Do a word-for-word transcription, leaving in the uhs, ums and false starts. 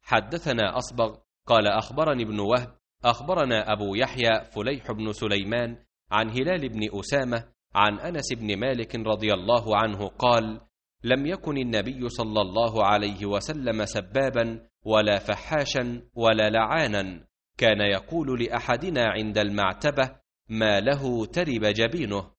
حدثنا أصبغ قال أخبرني ابن وهب أخبرنا أبو يحيى فليح بن سليمان عن هلال بن أسامة عن أنس بن مالك رضي الله عنه قال: لم يكن النبي صلى الله عليه وسلم سبابا ولا فحاشا ولا لعانا، كان يقول لأحدنا عند المعتبة: ما له ترب جبينه.